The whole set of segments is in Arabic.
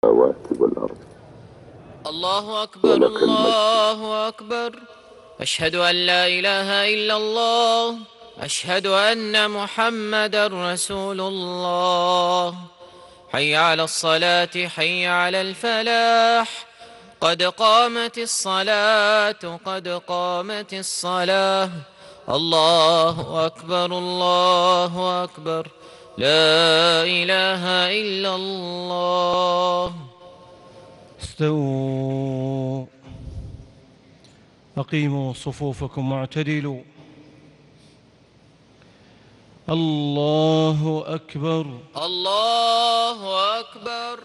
السماوات والأرض الله أكبر ولك المجد. الله أكبر. أشهد أن لا إله إلا الله. أشهد أن محمدا رسول الله. حي على الصلاة حي على الفلاح. قد قامت الصلاة قد قامت الصلاة. الله أكبر الله أكبر. لا إله إلا الله. استووا، أقيموا صفوفكم واعتدلوا. الله أكبر الله أكبر.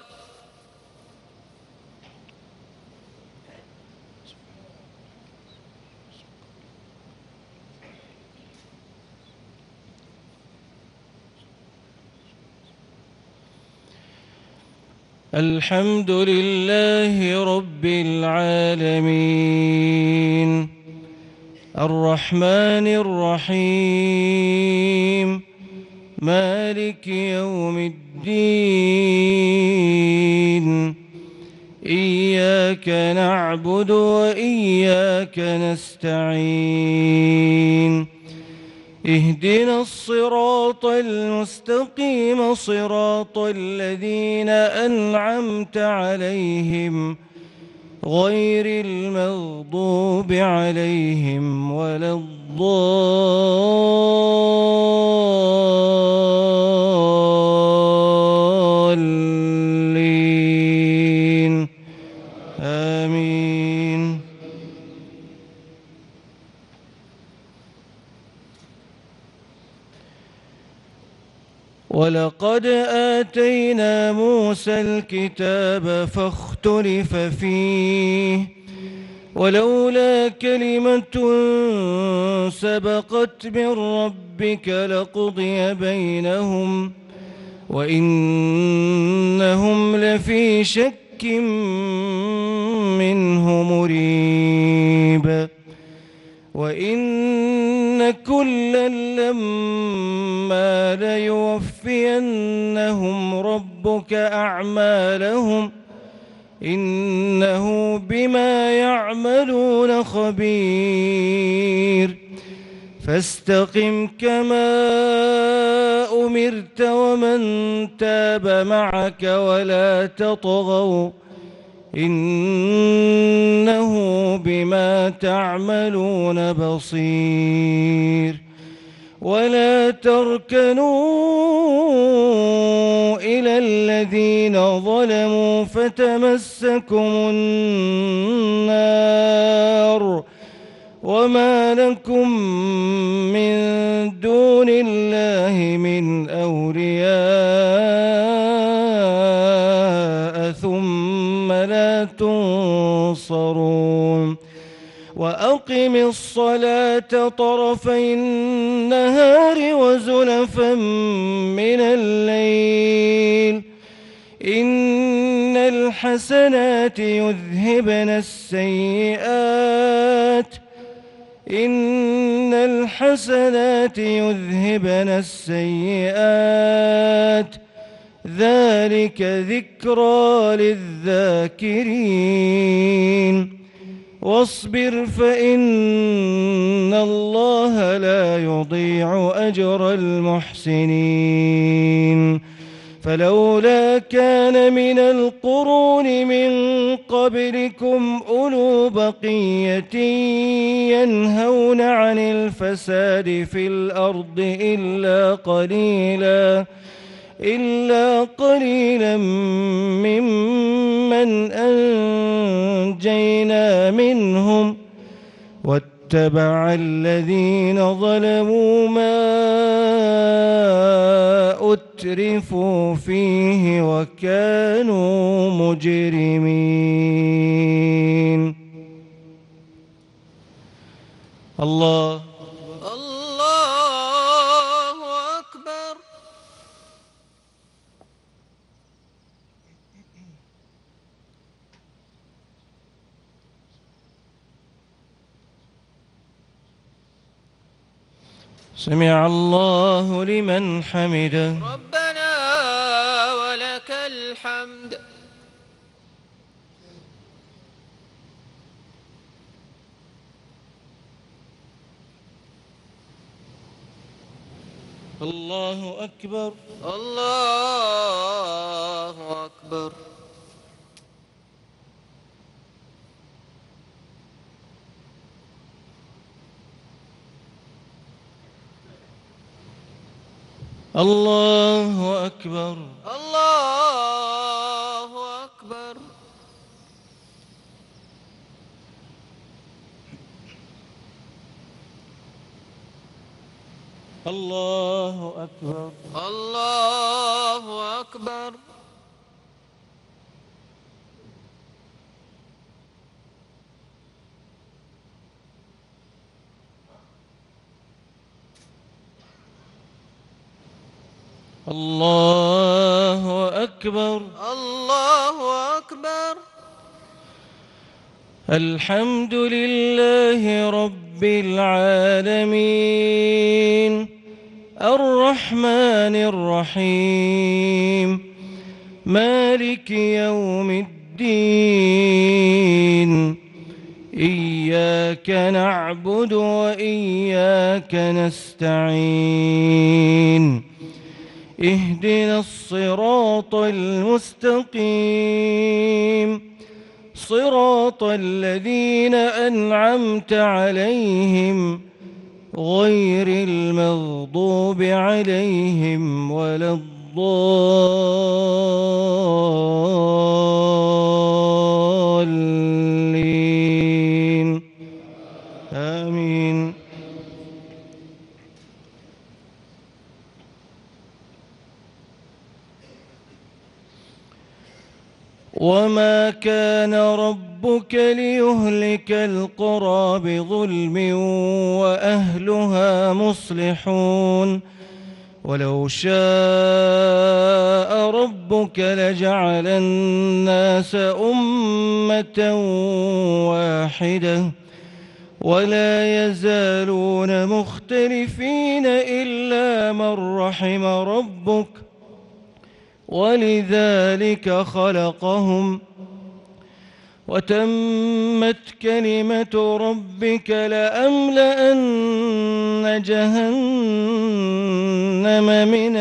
الحمد لله رب العالمين، الرحمن الرحيم، مالك يوم الدين. إياك نعبد وإياك نستعين. اهدنا الصراط المستقيم، صراط الذين أنعمت عليهم غير المغضوب عليهم ولا الضالين. آمين. ولقد آتينا موسى الكتاب فاختلف فيه، ولولا كلمة سبقت من ربك لقضي بينهم وإنهم لفي شك منه مريب. وإن كلا لما ليوفينهم ربك أعمالهم إنه بما يعملون خبير. فاستقم كما أمرت ومن تاب معك ولا تطغوا إنه بما تعملون بصير. ولا تركنوا إلى الذين ظلموا فتمسكم النار وما لكم من دون الله من أولياء ثم لا تنصرون. وأقم الصلاة طرفي النهار وزلفا من الليل إن الحسنات يذهبن السيئات ذلك ذكرى للذاكرين. واصبر فإن الله لا يضيع أجر المحسنين. فلولا كان من القرون من قبلكم أولو بقية ينهون عن الفساد في الأرض إلا قليلا ممن أنجينا منهم واتبع الذين ظلموا ما أترفوا فيه وكانوا مجرمين. الله أكبر. سمع الله لمن حمده. ربنا ولك الحمد. الله أكبر. الله أكبر. الله أكبر. الله أكبر. الله أكبر. الله أكبر. الله أكبر. الله أكبر. الحمد لله رب العالمين الرحمن الرحيم مالك يوم الدين إياك نعبد وإياك نستعين اهدنا الصراط المستقيم صراط الذين أنعمت عليهم غير المغضوب عليهم ولا الضالين آمين. وما كان ربك ليهلك القرى بظلم وأهلها مصلحون ولو شاء ربك لجعل الناس أمة واحدة ولا يزالون مختلفين إلا من رحم ربك ولذلك خلقهم وتمت كلمة ربك لأملأن جهنم من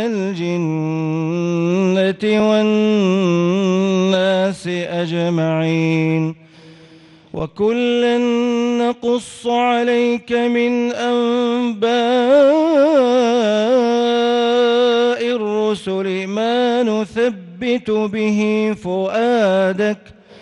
الجنة والناس أجمعين وكلا نقص عليك من أنباء الرسل ما نثبت به فؤادك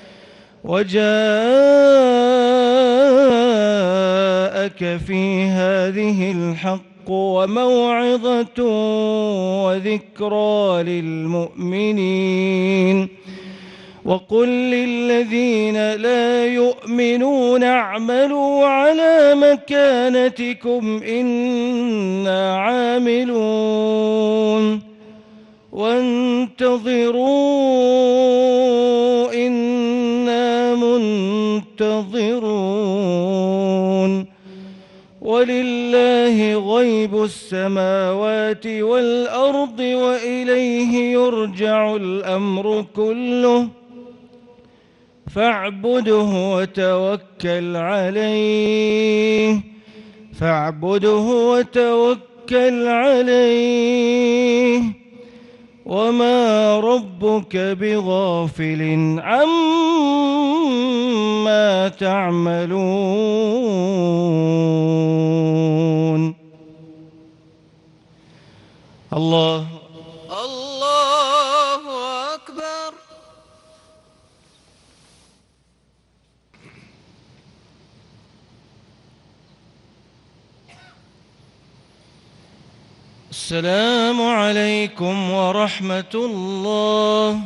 وجاءك في هذه الحق وموعظة وذكرى للمؤمنين وقل للذين لا يؤمنون اعملوا على مكانتكم إنا عاملون وانتظروا إنا منتظرون ولله غيب السماوات والأرض وإليه يرجع الأمر كله فاعبده وتوكل عليه وما ربك بغافل عما تعملون. الله أكبر. السلام عليكم ورحمة الله.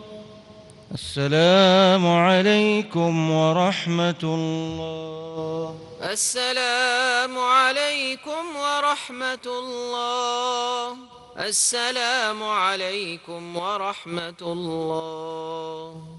السلام عليكم ورحمة الله. السلام عليكم ورحمة الله. السلام عليكم ورحمة الله.